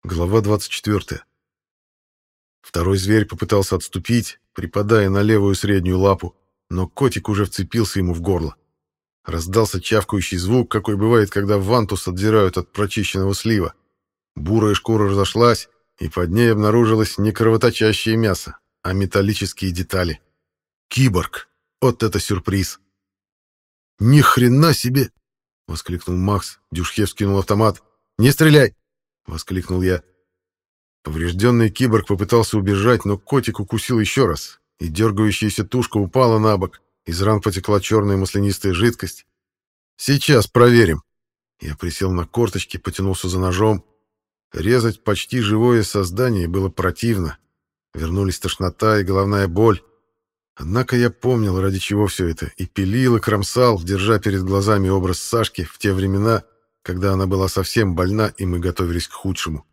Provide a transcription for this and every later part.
Глава 24. Второй зверь попытался отступить, припадая на левую среднюю лапу, но котик уже вцепился ему в горло. Раздался чавкающий звук, какой бывает, когда вантус отдирают от прочищенного слива. Бурая шкура разошлась, и под ней обнаружилось не кровоточащее мясо, а металлические детали. Киборг! Вот это сюрприз! «Ни хрена себе!» — воскликнул Макс. Дюшке вскинул автомат. «Не стреляй!» — воскликнул я. Поврежденный киборг попытался убежать, но котик укусил еще раз, и дергающаяся тушка упала на бок. Из ран потекла черная маслянистая жидкость. «Сейчас проверим». Я присел на корточки, потянулся за ножом. Резать почти живое создание было противно. Вернулись тошнота и головная боль. Однако я помнил, ради чего все это, и пилил, и кромсал, держа перед глазами образ Сашки в те времена, когда она была совсем больна, и мы готовились к худшему.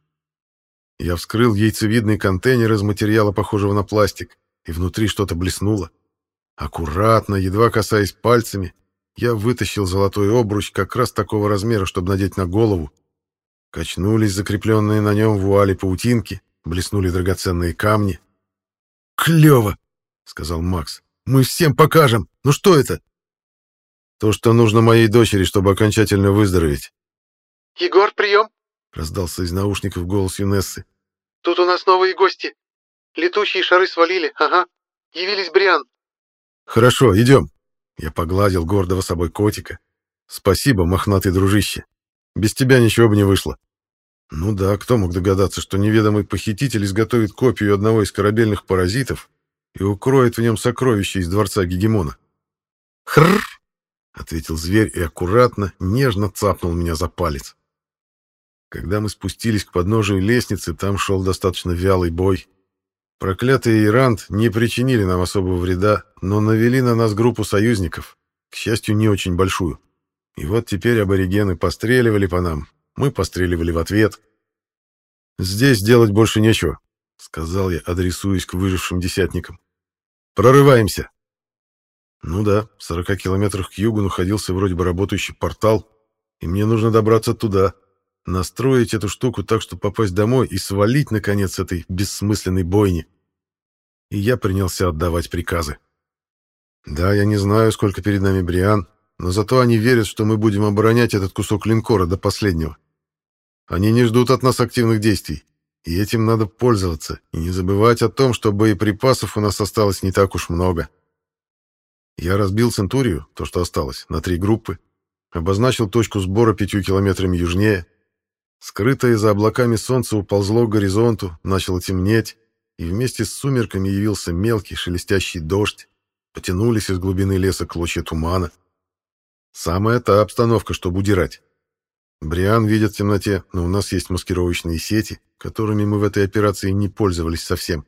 Я вскрыл яйцевидный контейнер из материала, похожего на пластик, и внутри что-то блеснуло. Аккуратно, едва касаясь пальцами, я вытащил золотой обруч как раз такого размера, чтобы надеть на голову. Качнулись закрепленные на нем вуали паутинки, блеснули драгоценные камни. «Клево!» — сказал Макс. «Мы всем покажем! Ну что это?» «То, что нужно моей дочери, чтобы окончательно выздороветь». «Егор, прием!» — раздался из наушников голос Юнессы. «Тут у нас новые гости. Летучие шары свалили, ага. Явились Бриан». «Хорошо, идем». Я погладил гордого собой котика. «Спасибо, мохнатый дружище. Без тебя ничего бы не вышло». Ну да, кто мог догадаться, что неведомый похититель изготовит копию одного из корабельных паразитов и укроет в нем сокровища из дворца Гегемона? «Хрррр!» — ответил зверь и аккуратно, нежно цапнул меня за палец. Когда мы спустились к подножию лестницы, там шел достаточно вялый бой. Проклятые Ирант не причинили нам особого вреда, но навели на нас группу союзников, к счастью, не очень большую. И вот теперь аборигены постреливали по нам, мы постреливали в ответ. «Здесь делать больше нечего», — сказал я, адресуясь к выжившим десятникам. «Прорываемся». Ну да, в 40 километрах к югу находился вроде бы работающий портал, и мне нужно добраться туда, настроить эту штуку так, чтобы попасть домой и свалить, наконец, этой бессмысленной бойни. И я принялся отдавать приказы. Да, я не знаю, сколько перед нами Бриан, но зато они верят, что мы будем оборонять этот кусок линкора до последнего. Они не ждут от нас активных действий, и этим надо пользоваться, и не забывать о том, что боеприпасов у нас осталось не так уж много. Я разбил Центурию, то, что осталось, на 3 группы, обозначил точку сбора 5 километрами южнее. Скрытое за облаками солнце уползло к горизонту, начало темнеть, и вместе с сумерками явился мелкий шелестящий дождь. Потянулись из глубины леса клочья тумана. Самая та обстановка, чтобы удирать. Бриан видит в темноте, но у нас есть маскировочные сети, которыми мы в этой операции не пользовались совсем.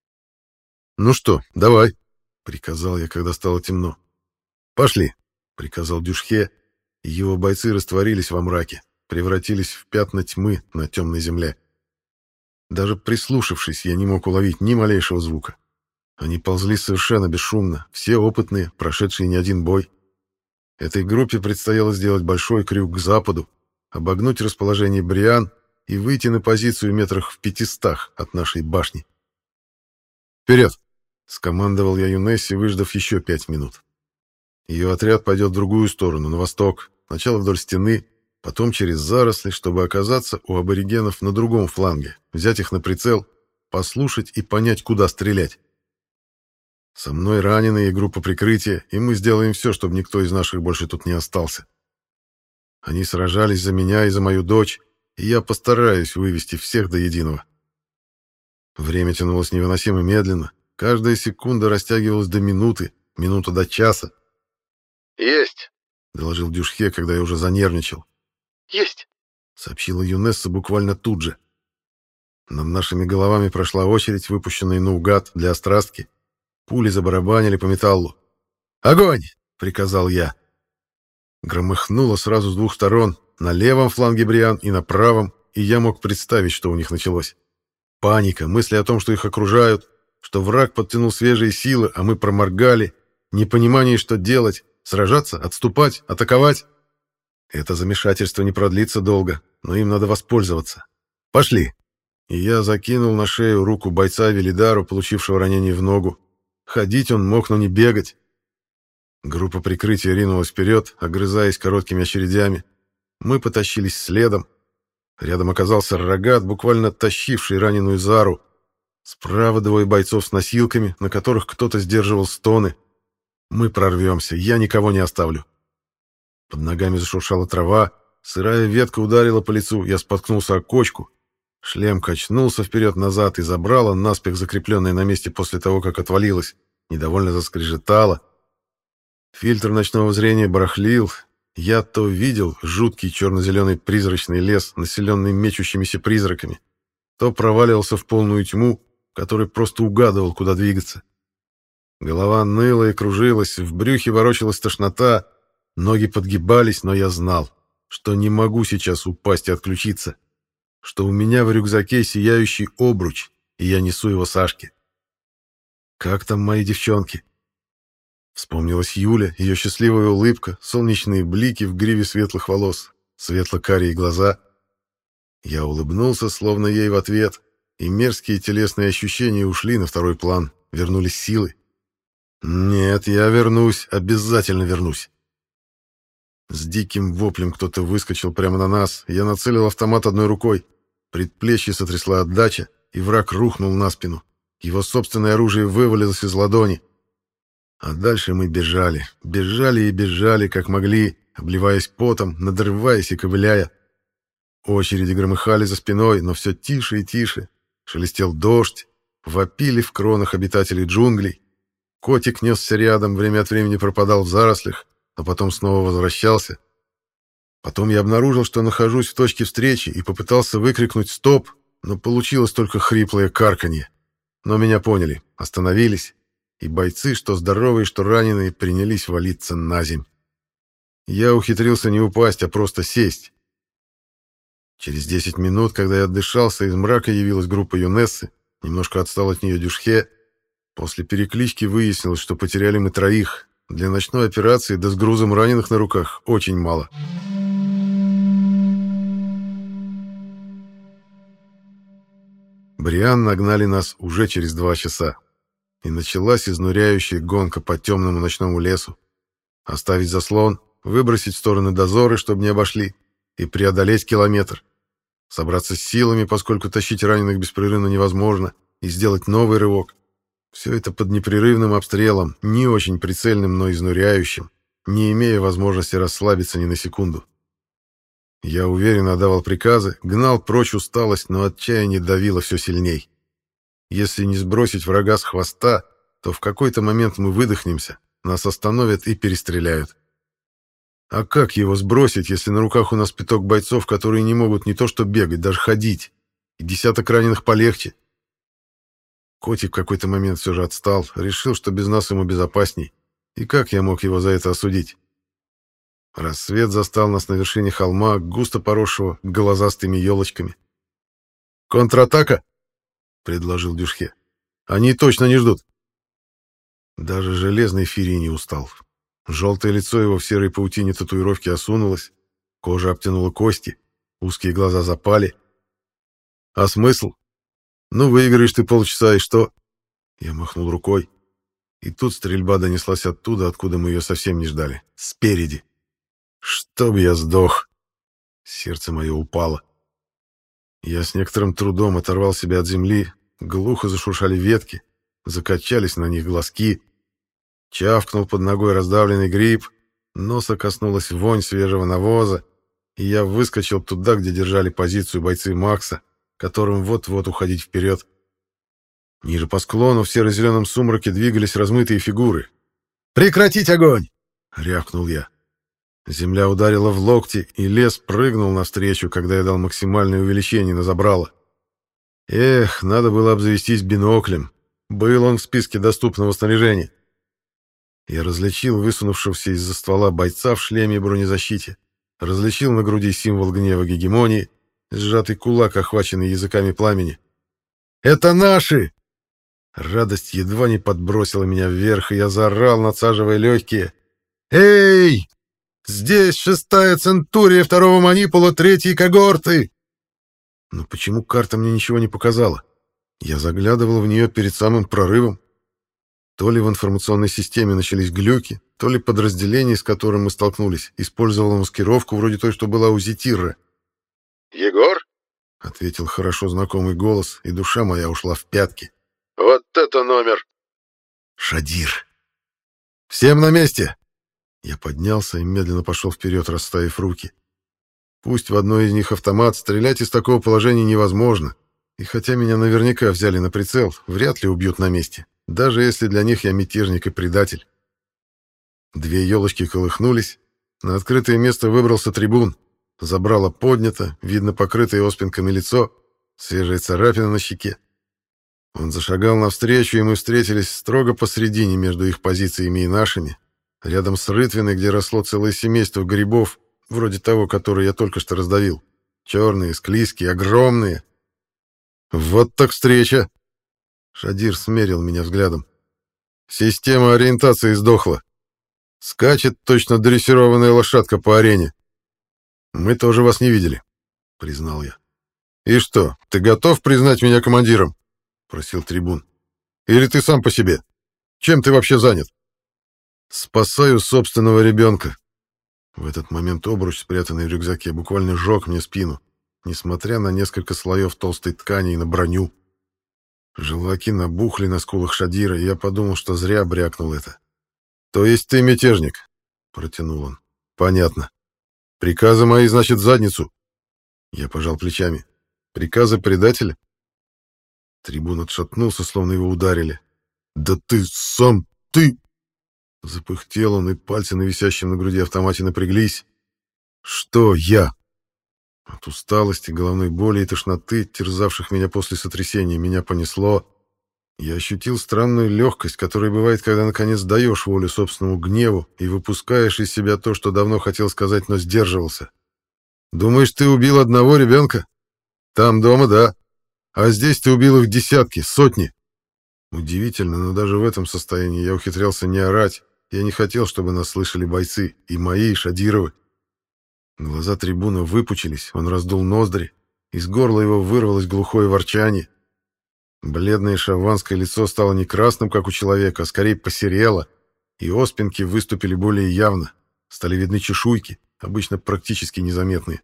«Ну что, давай», — приказал я, когда стало темно. «Пошли», — приказал Дюшке, и его бойцы растворились во мраке, превратились в пятна тьмы на темной земле. Даже прислушавшись, я не мог уловить ни малейшего звука. Они ползли совершенно бесшумно, все опытные, прошедшие не один бой. Этой группе предстояло сделать большой крюк к западу, обогнуть расположение Бриан и выйти на позицию метрах в 500 от нашей башни. «Вперед!» — скомандовал я Юнессе, выждав еще 5 минут. Ее отряд пойдет в другую сторону, на восток, сначала вдоль стены, потом через заросли, чтобы оказаться у аборигенов на другом фланге, взять их на прицел, послушать и понять, куда стрелять. Со мной раненые и группа прикрытия, и мы сделаем все, чтобы никто из наших больше тут не остался. Они сражались за меня и за мою дочь, и я постараюсь вывести всех до единого. Время тянулось невыносимо медленно, каждая секунда растягивалась до минуты, минута до часа. «Есть!» — доложил Дюшке, когда я уже занервничал. «Есть!» — сообщила Юнесса буквально тут же. Над нашими головами прошла очередь, выпущенная наугад для острастки. Пули забарабанили по металлу. «Огонь!» — приказал я. Громыхнуло сразу с 2 сторон, на левом фланге Бриан и на правом, и я мог представить, что у них началось. Паника, мысли о том, что их окружают, что враг подтянул свежие силы, а мы проморгали, непонимание, что делать, сражаться, отступать, атаковать. Это замешательство не продлится долго, но им надо воспользоваться. Пошли. и я закинул на шею руку бойца Велидару, получившего ранение в ногу. Ходить он мог, но не бегать. Группа прикрытия ринулась вперед, огрызаясь короткими очередями. Мы потащились следом. Рядом оказался Рогат, буквально тащивший раненую Зару. Справа двое бойцов с носилками, на которых кто-то сдерживал стоны. Мы прорвемся, я никого не оставлю. Под ногами зашуршала трава, сырая ветка ударила по лицу, я споткнулся о кочку. Шлем качнулся вперед-назад и забрало, наспех закрепленное на месте после того, как отвалилось. Недовольно заскрежетало. Фильтр ночного зрения барахлил. Я то видел жуткий черно-зеленый призрачный лес, населенный мечущимися призраками, то проваливался в полную тьму, который просто угадывал, куда двигаться. Голова ныла и кружилась, в брюхе ворочалась тошнота, ноги подгибались, но я знал, что не могу сейчас упасть и отключиться, что у меня в рюкзаке сияющий обруч, и я несу его Сашке. Как там мои девчонки? Вспомнилась Юля, ее счастливая улыбка, солнечные блики в гриве светлых волос, светло-карие глаза. Я улыбнулся, словно ей в ответ, и мерзкие телесные ощущения ушли на второй план, вернулись силы. Нет, я вернусь, обязательно вернусь. С диким воплем кто-то выскочил прямо на нас, я нацелил автомат одной рукой. Предплечье сотрясла отдача, и враг рухнул на спину. Его собственное оружие вывалилось из ладони. А дальше мы бежали, бежали и бежали, как могли, обливаясь потом, надрываясь и ковыляя. Очереди громыхали за спиной, но все тише и тише. Шелестел дождь, вопили в кронах обитателей джунглей. Котик несся рядом, время от времени пропадал в зарослях, а потом снова возвращался. Потом я обнаружил, что нахожусь в точке встречи и попытался выкрикнуть «стоп», но получилось только хриплое карканье. Но меня поняли, остановились, и бойцы, что здоровые, что раненые, принялись валиться на земь. Я ухитрился не упасть, а просто сесть. Через 10 минут, когда я отдышался, из мрака явилась группа Юнессы, немножко отстал от нее Дюшхе. После переклички выяснилось, что потеряли мы троих. Для ночной операции, да с грузом раненых на руках, очень мало. Бриан нагнали нас уже через 2 часа. И началась изнуряющая гонка по темному ночному лесу. Оставить заслон, выбросить в стороны дозоры, чтобы не обошли, и преодолеть километр. Собраться с силами, поскольку тащить раненых беспрерывно невозможно, и сделать новый рывок. Все это под непрерывным обстрелом, не очень прицельным, но изнуряющим, не имея возможности расслабиться ни на секунду. Я уверенно отдавал приказы, гнал прочь усталость, но отчаяние давило все сильней. Если не сбросить врага с хвоста, то в какой-то момент мы выдохнемся, нас остановят и перестреляют. А как его сбросить, если на руках у нас пяток бойцов, которые не могут не то что бегать, даже ходить, и десяток раненых полегче? Котик в какой-то момент все же отстал, решил, что без нас ему безопасней. И как я мог его за это осудить? Рассвет застал нас на вершине холма, густо поросшего глазастыми елочками. «Контратака!» — предложил Дюшхе. «Они точно не ждут». Даже железный Фири не устал. Желтое лицо его в серой паутине татуировки осунулось, кожа обтянула кости, узкие глаза запали. «А смысл? Ну, выиграешь ты полчаса, и что?» Я махнул рукой. И тут стрельба донеслась оттуда, откуда мы ее совсем не ждали. Спереди. «Чтоб я сдох!» Сердце мое упало. Я с некоторым трудом оторвал себя от земли, глухо зашуршали ветки, закачались на них глазки. Чавкнул под ногой раздавленный гриб, носа коснулась вонь свежего навоза, и я выскочил туда, где держали позицию бойцы Макса, которым вот-вот уходить вперед. Ниже по склону в серо-зеленом сумраке двигались размытые фигуры. «Прекратить огонь!» — рявкнул я. Земля ударила в локти, и лес прыгнул навстречу, когда я дал максимальное увеличение на забрало. Эх, надо было обзавестись биноклем. Был он в списке доступного снаряжения. Я различил высунувшегося из-за ствола бойца в шлеме и бронезащите, различил на груди символ гнева гегемонии, сжатый кулак, охваченный языками пламени. «Это наши!» Радость едва не подбросила меня вверх, и я заорал, надсаживая легкие. «Эй! Здесь 6-я центурия 2-го манипула 3-й когорты!» Но почему карта мне ничего не показала? Я заглядывал в нее перед самым прорывом. То ли в информационной системе начались глюки, то ли подразделение, с которым мы столкнулись, использовало маскировку вроде той, что была у Зитирра. «Егор?» — ответил хорошо знакомый голос, и душа моя ушла в пятки. «Вот это номер!» «Шадир!» «Всем на месте!» Я поднялся и медленно пошел вперед, расставив руки. Пусть в одной из них автомат, стрелять из такого положения невозможно. И хотя меня наверняка взяли на прицел, вряд ли убьют на месте, даже если для них я мятежник и предатель. Две елочки колыхнулись. На открытое место выбрался трибун. Забрало поднято, видно покрытое оспинками лицо, свежая царапина на щеке. Он зашагал навстречу, и мы встретились строго посредине между их позициями и нашими, рядом с рытвиной, где росло целое семейство грибов, вроде того, который я только что раздавил. Черные, склизкие, огромные. «Вот так встреча!» Шадир смерил меня взглядом. «Система ориентации сдохла. Скачет точно дрессированная лошадка по арене. Мы тоже вас не видели», — признал я. «И что, ты готов признать меня командиром?» — просил трибун. «Или ты сам по себе? Чем ты вообще занят?» «Спасаю собственного ребенка». В этот момент обруч, спрятанный в рюкзаке, буквально жег мне спину, несмотря на несколько слоев толстой ткани и на броню. Желваки набухли на скулах Шадира, и я подумал, что зря брякнул это. «То есть ты мятежник?» — протянул он. «Понятно. Приказы мои, значит, задницу». Я пожал плечами. «Приказы предателя?» Трибун отшатнулся, словно его ударили. «Да ты сам, ты!» Запыхтел он, и пальцы на висящем на груди автомате напряглись. «Что я?» От усталости, головной боли и тошноты, терзавших меня после сотрясения, меня понесло. Я ощутил странную легкость, которая бывает, когда наконец даешь волю собственному гневу и выпускаешь из себя то, что давно хотел сказать, но сдерживался. «Думаешь, ты убил одного ребенка? Там дома, да. А здесь ты убил их десятки, сотни». Удивительно, но даже в этом состоянии я ухитрялся не орать. Я не хотел, чтобы нас слышали бойцы, и мои, и Шадировы. Глаза трибуна выпучились, он раздул ноздри. Из горла его вырвалось глухое ворчание. Бледное шавванское лицо стало не красным, как у человека, а скорее посерело, и оспинки выступили более явно. Стали видны чешуйки, обычно практически незаметные.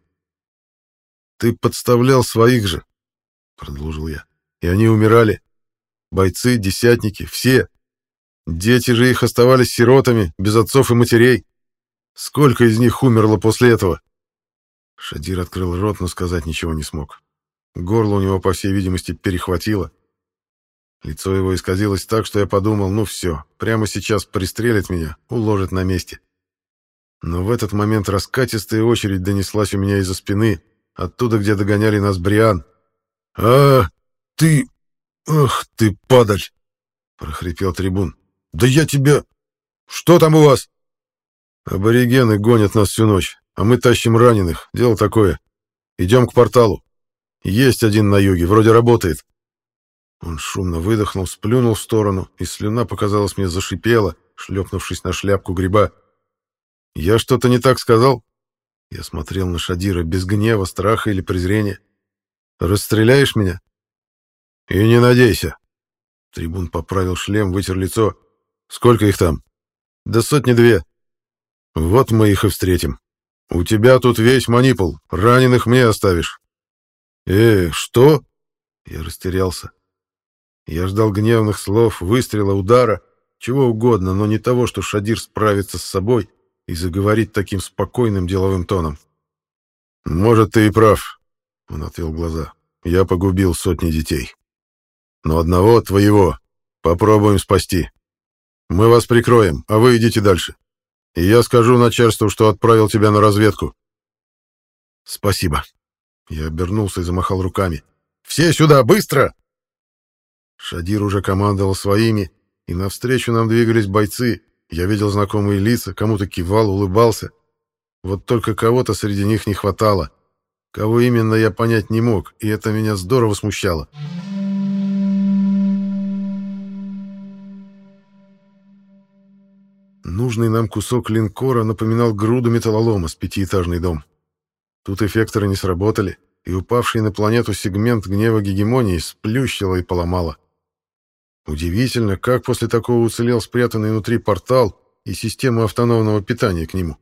«Ты подставлял своих же», — продолжил я, — «и они умирали. Бойцы, десятники, все. Дети же их оставались сиротами, без отцов и матерей. Сколько из них умерло после этого?» Шадир открыл рот, но сказать ничего не смог. Горло у него, по всей видимости, перехватило. Лицо его исказилось так, что я подумал, ну все, прямо сейчас пристрелит меня, уложит на месте. Но в этот момент раскатистая очередь донеслась у меня из-за спины, оттуда, где догоняли нас Бриан. «А, ты... Ах ты, падаль!» — прохрипел трибун. «Да я тебя... Что там у вас?» «Аборигены гонят нас всю ночь, а мы тащим раненых. Дело такое. Идем к порталу. Есть один на юге, вроде работает». Он шумно выдохнул, сплюнул в сторону, и слюна, показалось мне, зашипела, шлепнувшись на шляпку гриба. «Я что-то не так сказал?» Я смотрел на Шадира без гнева, страха или презрения. «Расстреляешь меня?» «И не надейся». Трибун поправил шлем, вытер лицо. «Сколько их там?» «Да сотни-две». «Вот мы их и встретим. У тебя тут весь манипул, раненых мне оставишь». Что?» Я растерялся. Я ждал гневных слов, выстрела, удара, чего угодно, но не того, что Шадир справится с собой и заговорит таким спокойным деловым тоном. «Может, ты и прав», — он отвел глаза. «Я погубил сотни детей. Но одного, твоего, попробуем спасти. Мы вас прикроем, а вы идите дальше. И я скажу начальству, что отправил тебя на разведку». «Спасибо». Я обернулся и замахал руками. «Все сюда, быстро!» Шадир уже командовал своими, и навстречу нам двигались бойцы. Я видел знакомые лица, кому-то кивал, улыбался. Вот только кого-то среди них не хватало. Кого именно, я понять не мог, и это меня здорово смущало. Нужный нам кусок линкора напоминал груду металлолома с пятиэтажный дом. Тут эффекторы не сработали. и упавший на планету сегмент гнева гегемонии сплющило и поломало. Удивительно, как после такого уцелел спрятанный внутри портал и система автономного питания к нему.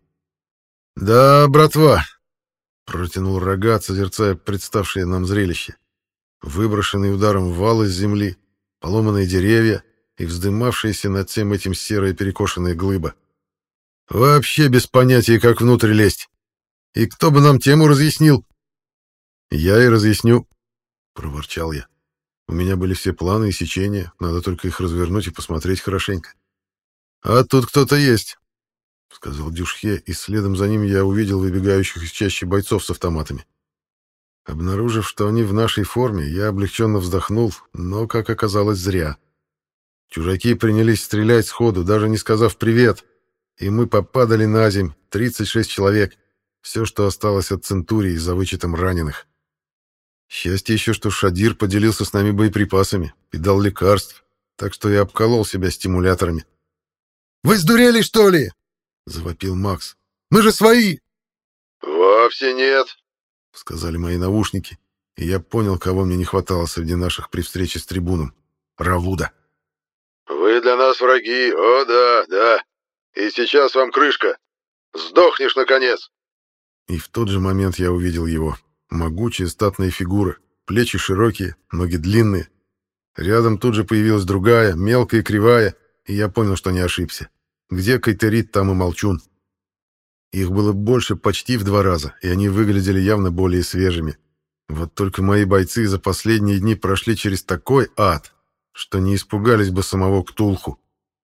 «Да, братва!» — протянул Рогат, созерцая представшее нам зрелище. Выброшенный ударом вал из земли, поломанные деревья и вздымавшаяся над всем этим серая перекошенная глыба. «Вообще без понятия, как внутрь лезть. И кто бы нам тему разъяснил?» «Я и разъясню», — проворчал я. «У меня были все планы и сечения, надо только их развернуть и посмотреть хорошенько». «А тут кто-то есть», — сказал Дюшхе, и следом за ним я увидел выбегающих из чащи бойцов с автоматами. Обнаружив, что они в нашей форме, я облегченно вздохнул, но, как оказалось, зря. Чужаки принялись стрелять сходу, даже не сказав «привет», и мы попадали на земь, 36 человек, все, что осталось от Центурии, за вычетом раненых. Счастье еще, что Шадир поделился с нами боеприпасами и дал лекарств, так что я обколол себя стимуляторами. «Вы сдурели, что ли?» — завопил Макс. «Мы же свои!» «Вовсе нет», — сказали мои наушники, и я понял, кого мне не хватало среди наших при встрече с трибуном. Равуда. «Вы для нас враги, о да, да. И сейчас вам крышка. Сдохнешь, наконец!» И в тот же момент я увидел его. Могучая статная фигура, плечи широкие, ноги длинные. Рядом тут же появилась другая, мелкая и кривая, и я понял, что не ошибся. Где Кайтерит, там и Молчун. Их было больше почти в 2 раза, и они выглядели явно более свежими. Вот только мои бойцы за последние дни прошли через такой ад, что не испугались бы самого Ктулху.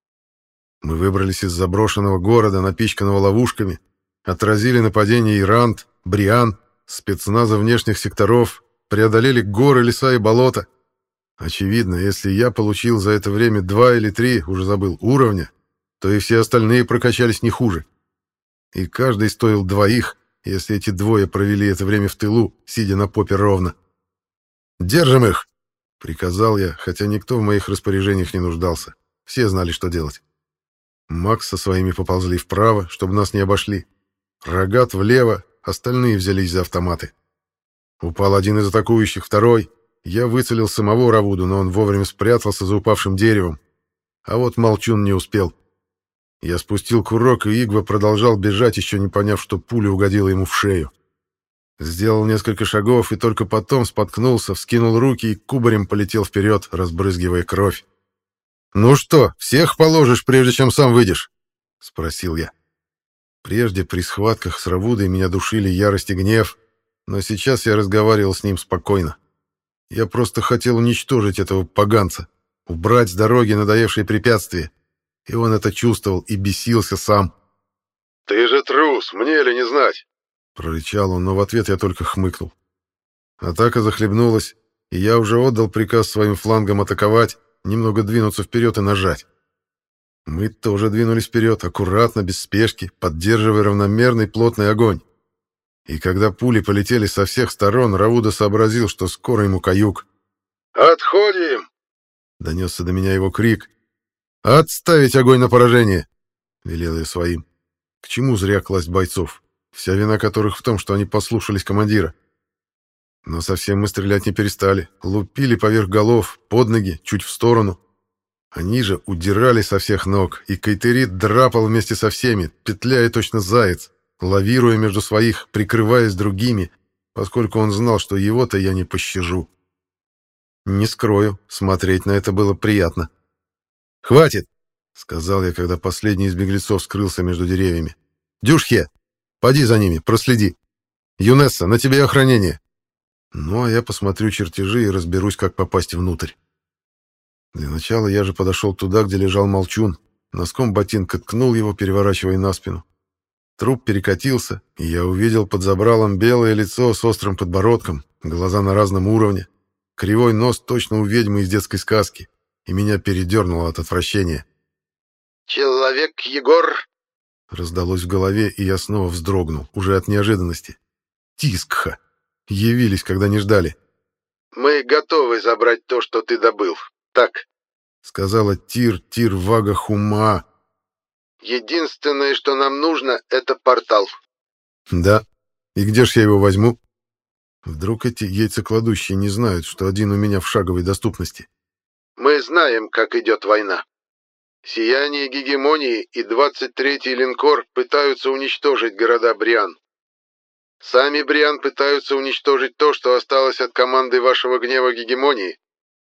Мы выбрались из заброшенного города, напичканного ловушками, отразили нападение Ирант, Бриан, спецназа внешних секторов, преодолели горы, леса и болота. Очевидно, если я получил за это время 2 или 3, уже забыл, уровня, то и все остальные прокачались не хуже. И каждый стоил 2, если эти 2 провели это время в тылу, сидя на попе ровно. «Держим их!» — приказал я, хотя никто в моих распоряжениях не нуждался. Все знали, что делать. Макс со своими поползли вправо, чтобы нас не обошли. Рогат влево, остальные взялись за автоматы. Упал один из атакующих, второй. Я выцелил самого Равуду, но он вовремя спрятался за упавшим деревом. А вот Молчун не успел. Я спустил курок, и Игва продолжал бежать, еще не поняв, что пуля угодила ему в шею. Сделал несколько шагов и только потом споткнулся, вскинул руки и кубарем полетел вперед, разбрызгивая кровь. «Ну что, всех положишь, прежде чем сам выйдешь?» — спросил я. Прежде при схватках с Равудой меня душили ярость и гнев, но сейчас я разговаривал с ним спокойно. Я просто хотел уничтожить этого поганца, убрать с дороги надоевшие препятствия, и он это чувствовал и бесился сам. «Ты же трус, мне ли не знать?» — прорычал он, но в ответ я только хмыкнул. Атака захлебнулась, и я уже отдал приказ своим флангам атаковать, немного двинуться вперед и нажать. Мы тоже двинулись вперед, аккуратно, без спешки, поддерживая равномерный плотный огонь. И когда пули полетели со всех сторон, Равуда сообразил, что скоро ему каюк. «Отходим!» — донесся до меня его крик. «Отставить огонь на поражение!» — велел я своим. К чему зря класть бойцов, вся вина которых в том, что они послушались командира. Но совсем мы стрелять не перестали, лупили поверх голов, под ноги, чуть в сторону. Они же удирали со всех ног, и Кайтерит драпал вместе со всеми, петляя точно заяц, лавируя между своих, прикрываясь другими, поскольку он знал, что его-то я не пощажу. Не скрою, смотреть на это было приятно. «Хватит!» — сказал я, когда последний из беглецов скрылся между деревьями. «Дюшхе, поди за ними, проследи. Юнесса, на тебе охранение. Ну, а я посмотрю чертежи и разберусь, как попасть внутрь». Для начала я же подошел туда, где лежал Молчун, носком ботинка ткнул его, переворачивая на спину. Труп перекатился, и я увидел под забралом белое лицо с острым подбородком, глаза на разном уровне, кривой нос точно у ведьмы из детской сказки, и меня передернуло от отвращения. «Человек Егор!» Раздалось в голове, и я снова вздрогнул, уже от неожиданности. Тискха! Явились, когда не ждали. «Мы готовы забрать то, что ты добыл. Так», — сказала Тир Вага Хума. «Единственное, что нам нужно, это портал». «Да. И где ж я его возьму?» Вдруг эти яйцекладущие не знают, что один у меня в шаговой доступности. Мы знаем, как идет война. Сияние гегемонии и 23-й линкор пытаются уничтожить города Бриан. Сами Бриан пытаются уничтожить то, что осталось от команды вашего гнева гегемонии.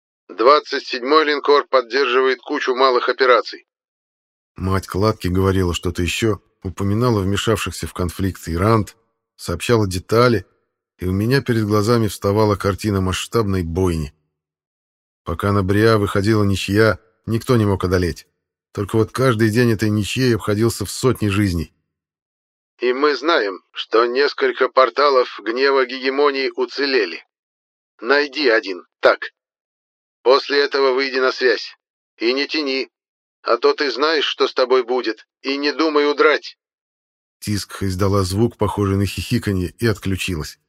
27-й линкор поддерживает кучу малых операций. Мать Кладки говорила что-то еще, упоминала вмешавшихся в конфликт Иранд, сообщала детали, и у меня перед глазами вставала картина масштабной бойни. Пока на Бриа выходила ничья, никто не мог одолеть. Только вот каждый день этой ничьей обходился в сотни жизней. И мы знаем, что несколько порталов гнева гегемонии уцелели. Найди один, так. После этого выйди на связь. И не тяни, а то ты знаешь, что с тобой будет, и не думай удрать. Тискха издала звук, похожий на хихиканье, и отключилась.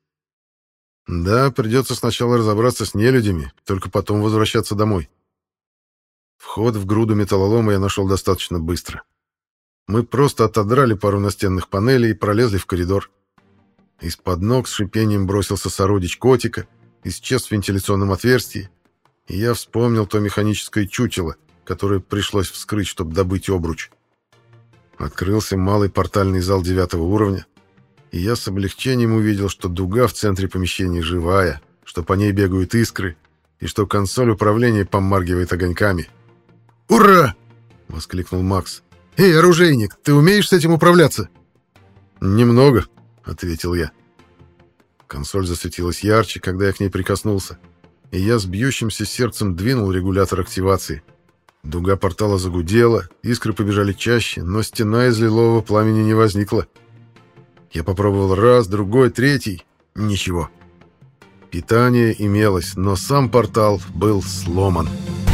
Да, придется сначала разобраться с нелюдями, только потом возвращаться домой. Вход в груду металлолома я нашел достаточно быстро. Мы просто отодрали пару настенных панелей и пролезли в коридор. Из-под ног с шипением бросился сородич котика, исчез в вентиляционном отверстии, и я вспомнил то механическое чучело, которое пришлось вскрыть, чтобы добыть обруч. Открылся малый портальный зал 9-го уровня, и я с облегчением увидел, что дуга в центре помещения живая, что по ней бегают искры, и что консоль управления помаргивает огоньками. «Ура!» — воскликнул Макс. «Эй, оружейник, ты умеешь с этим управляться?» «Немного», — ответил я. Консоль засветилась ярче, когда я к ней прикоснулся, и я с бьющимся сердцем двинул регулятор активации. Дуга портала загудела, искры побежали чаще, но стена из лилового пламени не возникла. Я попробовал раз, другой, третий — ничего. Питание имелось, но сам портал был сломан.